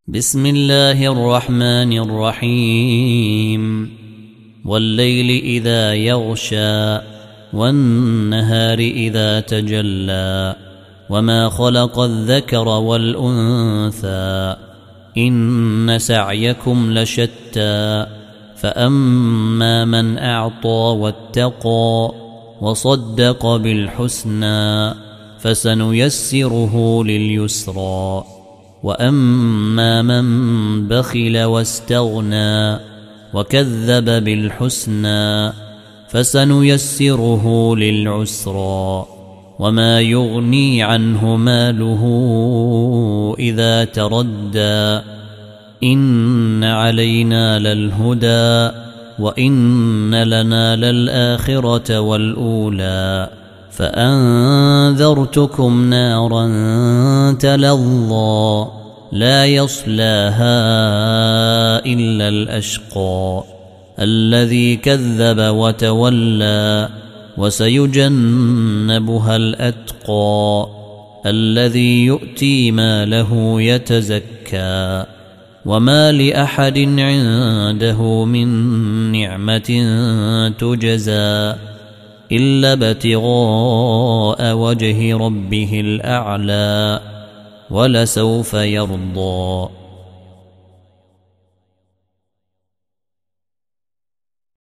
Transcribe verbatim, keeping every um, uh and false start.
بسم الله الرحمن الرحيم والليل إذا يغشى والنهار إذا تجلى وما خلق الذكر والأنثى إن سعيكم لشتى فأما من أعطى واتقى وصدق بالحسنى فسنيسره لليسرى وأما من بخل واستغنى وكذب بالحسنى فسنيسره للعسرى وما يغني عنه ماله إذا تردى إن علينا للهدى وإن لنا للآخرة والأولى فأنذرتكم نارا تلظى لا يصلاها إلا الأشقى الذي كذب وتولى وسيجنبها الأتقى الذي يؤتي ماله يتزكى وما لأحد عنده من نعمة تجزى إلا ابتغاء وجه ربه الأعلى ولسوف يرضى.